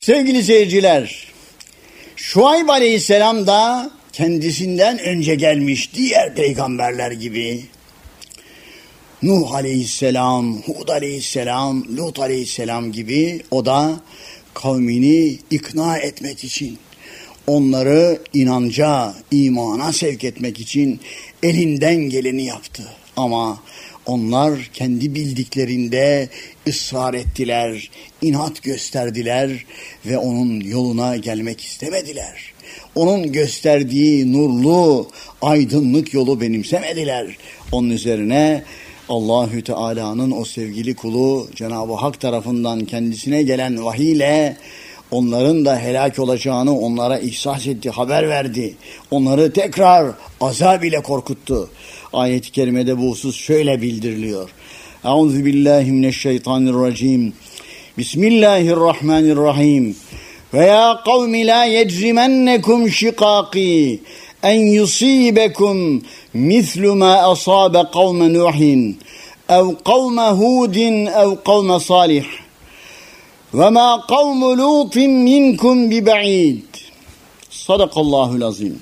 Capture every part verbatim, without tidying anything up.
Sevgili seyirciler, Şuayb Aleyhisselam da kendisinden önce gelmiş diğer peygamberler gibi, Nuh Aleyhisselam, Hud Aleyhisselam, Lut Aleyhisselam gibi o da kavmini ikna etmek için, onları inanca, imana sevk etmek için elinden geleni yaptı. Ama onlar kendi bildiklerinde ısrar ettiler, inat gösterdiler ve onun yoluna gelmek istemediler. Onun gösterdiği nurlu, aydınlık yolu benimsemediler. Onun üzerine Allahü Teala'nın o sevgili kulu Cenab-ı Hak tarafından kendisine gelen vahiyle onların da helak olacağını onlara ihsas etti, haber verdi. Onları tekrar azab ile korkuttu. Ayet-i kerimede bu husus şöyle bildiriliyor. Euzubillahimineşşeytanirracim. Bismillahirrahmanirrahim. Ve ya kavmi la yecrimennekum şikaki en yusibekum mislu ma asabe kavme Nuhin ev kavme Hudin ev kavme Salih ve ma kavmu Lutin minkum biba'id. Sadakallahul azim.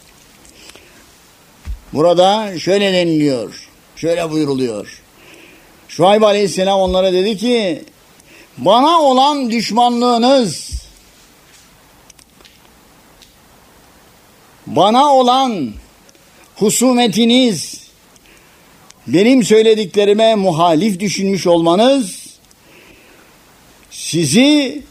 Burada şöyle deniliyor, şöyle buyuruluyor. Şuayb Aleyhisselam onlara dedi ki, bana olan düşmanlığınız, bana olan husumetiniz, benim söylediklerime muhalif düşünmüş olmanız, sizi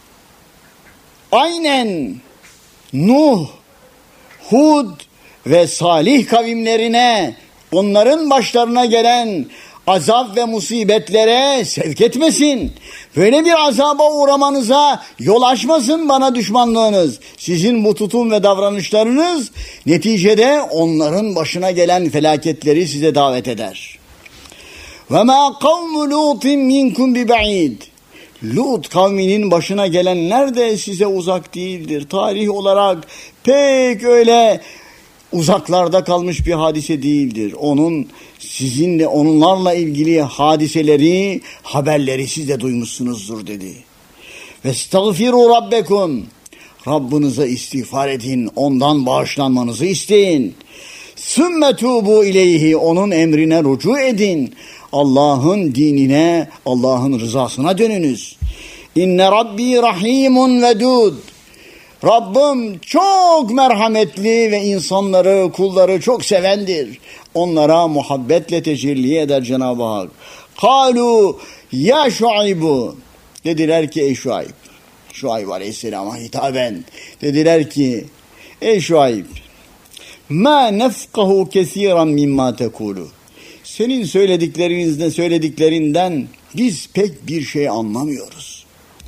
aynen Nuh, Hud ve Salih kavimlerine, onların başlarına gelen azap ve musibetlere sevk etmesin. Böyle bir azaba uğramanıza yol açmasın bana düşmanlığınız. Sizin bu tutum ve davranışlarınız neticede onların başına gelen felaketleri size davet eder. Ve ma kavmu Lutin minkum biba'id. Lut kavminin başına gelenler de size uzak değildir. Tarih olarak pek öyle uzaklarda kalmış bir hadise değildir. Onun sizinle onlarla ilgili hadiseleri, haberleri siz de duymuşsunuzdur dedi. Vestagfiru rabbekum. Rabbinize istiğfar edin, ondan bağışlanmanızı isteyin. Sümme tubu ileyhi, onun emrine rücu edin. Allah'ın dinine, Allah'ın rızasına dönünüz. İnne rabbi rahimun vedud. Rabbim çok merhametli ve insanları, kulları çok sevendir. Onlara muhabbetle tecelli eder Cenab-ı Hak. Kalu ya Şuaybu. Dediler ki ey Şuayb. Şuayb Aleyhisselam'a hitaben. Dediler ki ey Şuayb. Ma nefkahu kesiran mimma tekulu. Senin söylediklerinizden söylediklerinden biz pek bir şey anlamıyoruz.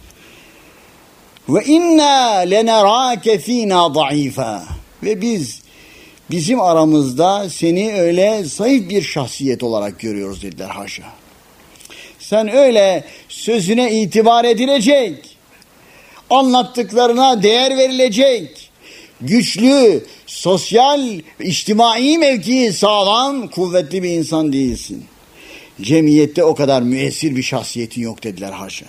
Ve inna lenerake fina zayıfa. Ve biz bizim aramızda seni öyle zayıf bir şahsiyet olarak görüyoruz dediler, haşa. Sen öyle sözüne itibar edilecek, anlattıklarına değer verilecek, güçlü, sosyal, içtimai mevkii sağlam, kuvvetli bir insan değilsin. Cemiyette o kadar müessir bir şahsiyetin yok dediler, haşa.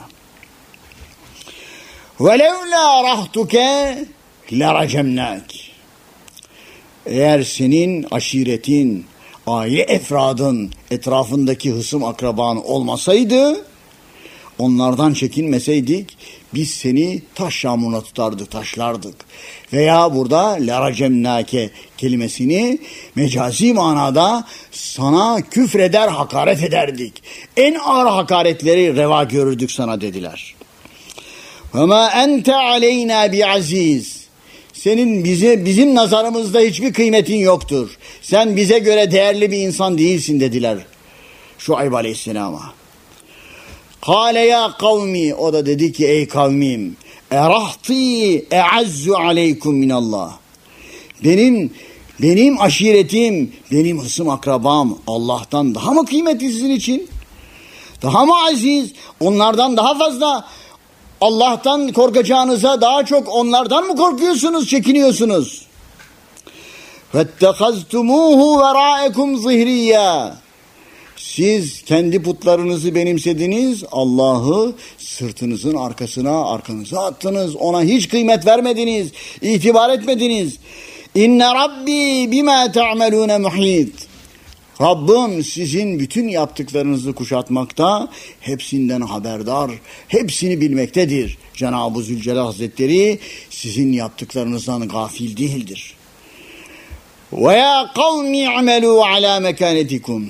وَلَوْلَا رَحْتُكَ لَرَجَمْنَاكِ. Eğer senin aşiretin, aile efradın, etrafındaki hısım akraban olmasaydı, onlardan çekinmeseydik, biz seni taş yağmuruna tutardık, taşlardık. Veya burada لَرَجَمْنَاكَ kelimesini mecazi manada sana küfreder, hakaret ederdik. En ağır hakaretleri reva görürdük sana dediler. وَمَا أَنْتَ عَلَيْنَا بِعَز۪يزٍ. Senin bize, bizim nazarımızda hiçbir kıymetin yoktur. Sen bize göre değerli bir insan değilsin dediler Şuayb Aleyhisselam'a. قَالَ يَا قَوْمِ. O da dedi ki ey kavmim. اَرَحْتِي اَعَزُّ عَلَيْكُمْ مِنَ اللّٰهِ. Benim, benim aşiretim, benim hısım akrabam Allah'tan daha mı kıymetli sizin için? Daha mı aziz? Onlardan daha fazla Allah'tan korkacağınıza daha çok onlardan mı korkuyorsunuz, çekiniyorsunuz? وَاتَّخَذْتُمُوهُ وَرَاءَكُمْ ظِهْرِيًّا. Siz kendi putlarınızı benimsediniz, Allah'ı sırtınızın arkasına, arkanıza attınız. Ona hiç kıymet vermediniz, itibar etmediniz. İnne Rabbi bima ta'melune muhit. Rabbim sizin bütün yaptıklarınızı kuşatmakta, hepsinden haberdar, hepsini bilmektedir. Cenab-ı Zülcelal Hazretleri sizin yaptıklarınızdan gafil değildir. Ve ya kavmi amelu ala mekanetikum.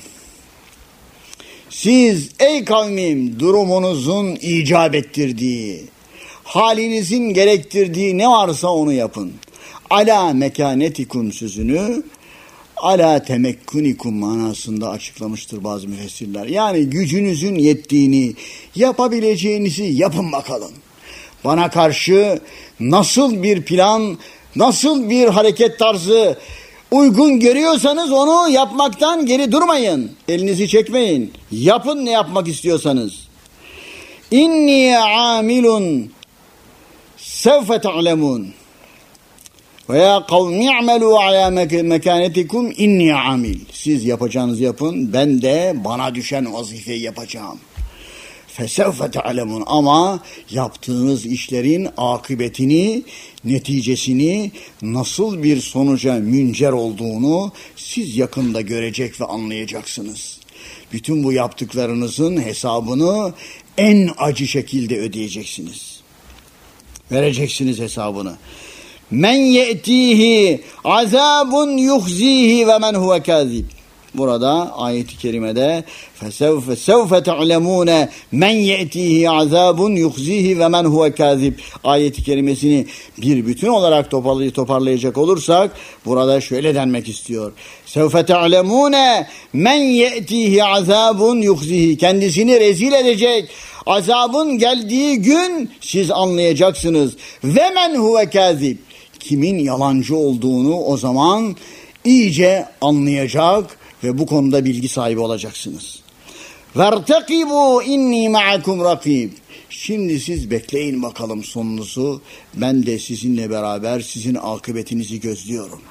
Siz ey kavmim durumunuzun icap ettirdiği, halinizin gerektirdiği ne varsa onu yapın. Ala mekanetikum sözünü ala temekkunikum manasında açıklamıştır bazı müfessirler. Yani gücünüzün yettiğini, yapabileceğinizi yapın bakalım. Bana karşı nasıl bir plan, nasıl bir hareket tarzı uygun görüyorsanız onu yapmaktan geri durmayın. Elinizi çekmeyin. Yapın ne yapmak istiyorsanız. İnni amilun sevfe ta'lemun. Ve ya kavmi amelu ala mekanetikum inni amil. Siz yapacağınızı yapın. Ben de bana düşen vazifeyi yapacağım. Fesevfe te'alemun. Ama yaptığınız işlerin akıbetini, neticesini, nasıl bir sonuca müncer olduğunu siz yakında görecek ve anlayacaksınız. Bütün bu yaptıklarınızın hesabını en acı şekilde ödeyeceksiniz. Vereceksiniz hesabını. Men ye'tihi azabun yuhzihi ve men huve kazib. Burada ayet-i kerimede fesevfe sevfe te'lemune men ye'tihi azabun yuhzihi ve men huve kazib ayet-i kerimesini bir bütün olarak toparlayacak olursak burada şöyle denmek istiyor. Sevfe te'lemune men ye'tihi azabun yuhzihi, kendisini rezil edecek azabın geldiği gün siz anlayacaksınız. Ve men huve kazib, kimin yalancı olduğunu o zaman iyice anlayacak ve bu konuda bilgi sahibi olacaksınız. Vertekibu inni ma'akum rakib. Şimdi siz bekleyin bakalım sonunuzu. Ben de sizinle beraber sizin akıbetinizi gözlüyorum.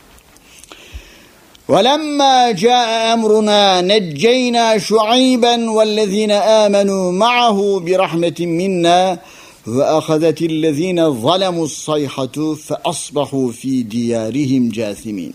وَلَمَّا جَاءَ أَمْرُنَا نَجَّيْنَا شُعَيْبًا وَالَّذِينَ آمَنُوا مَعَهُ بِرَحْمَةٍ مِنَّا وَأَخَذَتِ الَّذِينَ ظَلَمُوا الصَّيْحَةُ فَأَصْبَحُوا فِي دِيَارِهِمْ جَاثِمِينَ.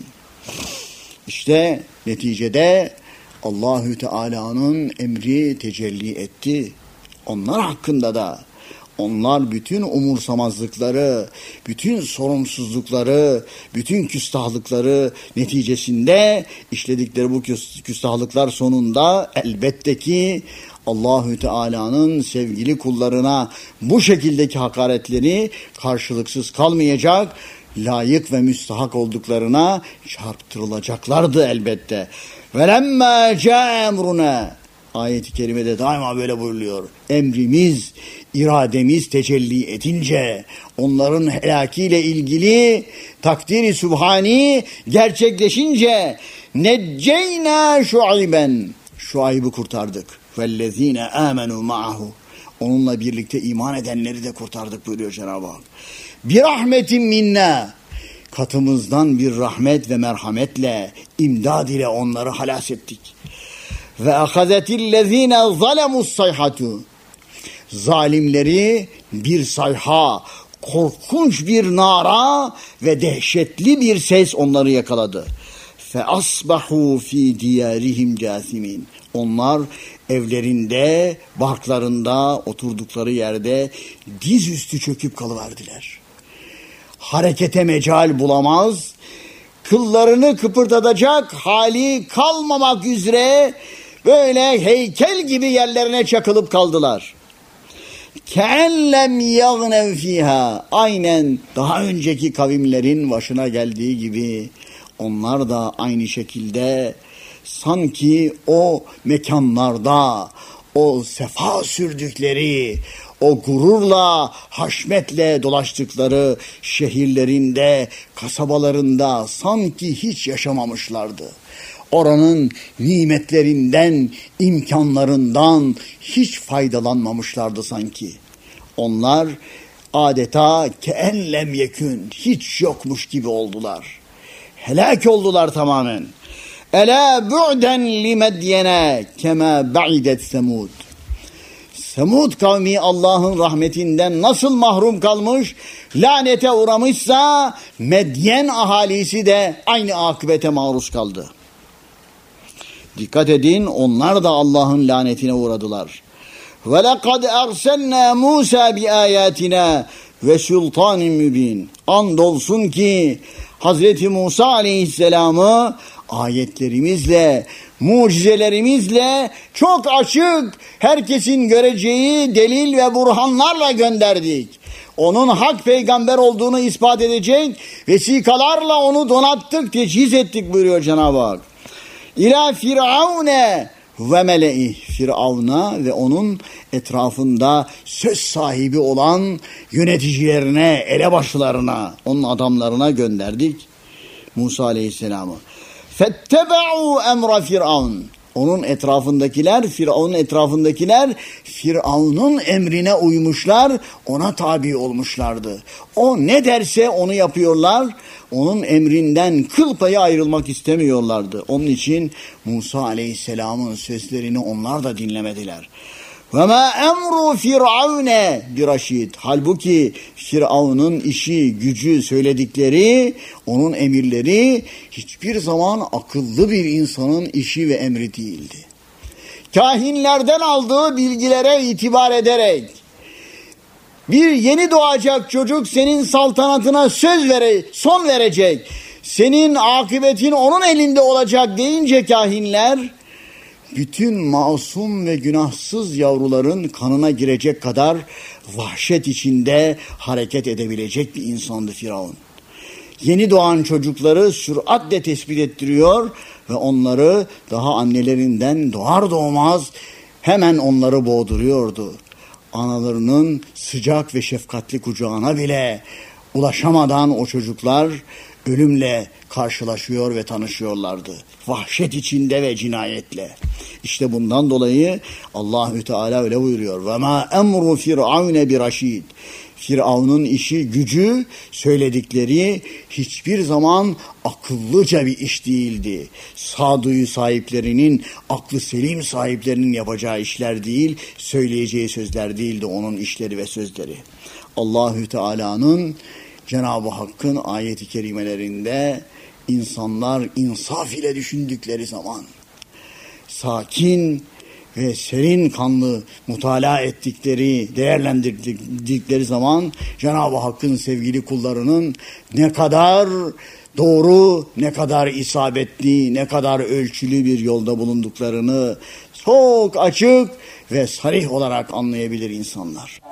İşte neticede Allahü Teala'nın emri tecelli etti. Onlar hakkında da onlar bütün umursamazlıkları, bütün sorumsuzlukları, bütün küstahlıkları neticesinde işledikleri bu küstahlıklar sonunda elbette ki Allahü Teala'nın sevgili kullarına bu şekildeki hakaretleri karşılıksız kalmayacak, layık ve müstahak olduklarına çarptırılacaklardı elbette. وَلَمَّا جَاءَ اَمْرُنَا ayet-i kerimede daima böyle buyuruluyor. Emrimiz, irademiz tecelli edince, onların helakiyle ilgili takdiri sübhani gerçekleşince necceyna Şuayben, Şuayb'ı kurtardık. Vellezine amenu ma'ahu, onunla birlikte iman edenleri de kurtardık buyuruyor Cenab-ı Hak. Bir rahmetin minna, katımızdan bir rahmet ve merhametle, imdad ile onları halas ettik. Ve ahazetillezine zalemus sayhatu, zalimleri bir sayha, korkunç bir nara ve dehşetli bir ses onları yakaladı. Fe asbahu fi diyarihim casimin, onlar evlerinde, barklarında, oturdukları yerde dizüstü çöküp kalıverdiler. Harekete mecal bulamaz, kıllarını kıpırdatacak hali kalmamak üzere böyle heykel gibi yerlerine çakılıp kaldılar. Ke'ellem yagnev fiha, aynen daha önceki kavimlerin başına geldiği gibi onlar da aynı şekilde sanki o mekanlarda, o sefa sürdükleri, o gururla, haşmetle dolaştıkları şehirlerinde, kasabalarında sanki hiç yaşamamışlardı. Oranın nimetlerinden, imkanlarından hiç faydalanmamışlardı sanki. Onlar adeta ke'enlem yekün, hiç yokmuş gibi oldular. Helak oldular tamamen. Ela bu'den li Medyene kema ba'idet Semud. Semud kavmi Allah'ın rahmetinden nasıl mahrum kalmış, lanete uğramışsa Medyen ahalisi de aynı akıbete maruz kaldı. Dikkat edin, onlar da Allah'ın lanetine uğradılar. Ve lekad erselna Musa bi ayatina ve sultanin mübin. Andolsun ki Hazreti Musa aleyhisselamı ayetlerimizle, mucizelerimizle çok açık, herkesin göreceği delil ve burhanlarla gönderdik. Onun hak peygamber olduğunu ispat edecek vesikalarla onu donattık, teçhiz ettik buyuruyor Cenab-ı Hak. İlâ firavune ve mele'i, Firavun'a ve onun etrafında söz sahibi olan yöneticilerine, elebaşlarına, onun adamlarına gönderdik Musa aleyhisselamı. Fettebe'u emra Firavun. Onun etrafındakiler, Firavun'un etrafındakiler Firavun'un emrine uymuşlar, ona tabi olmuşlardı. O ne derse onu yapıyorlar, onun emrinden kıl payı ayrılmak istemiyorlardı. Onun için Musa aleyhisselamın sözlerini onlar da dinlemediler. Ve ma emru firavune biraşid. Halbuki Firavun'un işi, gücü, söyledikleri, onun emirleri hiçbir zaman akıllı bir insanın işi ve emri değildi. Kahinlerden aldığı bilgilere itibar ederek bir yeni doğacak çocuk senin saltanatına söz vere, son verecek, senin akıbetin onun elinde olacak deyince kahinler, bütün masum ve günahsız yavruların kanına girecek kadar vahşet içinde hareket edebilecek bir insandı Firavun. Yeni doğan çocukları süratle tespit ettiriyor ve onları daha annelerinden doğar doğmaz hemen onları boğduruyordu. Analarının sıcak ve şefkatli kucağına bile ulaşamadan o çocuklar ölümle karşılaşıyor ve tanışıyorlardı. Vahşet içinde ve cinayetle. İşte bundan dolayı Allahü Teala öyle buyuruyor. Ve ma emru firavune bir raşid. Firavun'un işi, gücü, söyledikleri hiçbir zaman akıllıca bir iş değildi. Sağduyu sahiplerinin, aklı selim sahiplerinin yapacağı işler değil, söyleyeceği sözler değildi onun işleri ve sözleri. Allahü Teala'nın, Cenab-ı Hakk'ın ayet-i kerimelerinde insanlar insaf ile düşündükleri zaman, sakin ve serin kanlı mutala ettikleri, değerlendirdikleri zaman Cenab-ı Hakk'ın sevgili kullarının ne kadar doğru, ne kadar isabetli, ne kadar ölçülü bir yolda bulunduklarını çok açık ve sarih olarak anlayabilir insanlar.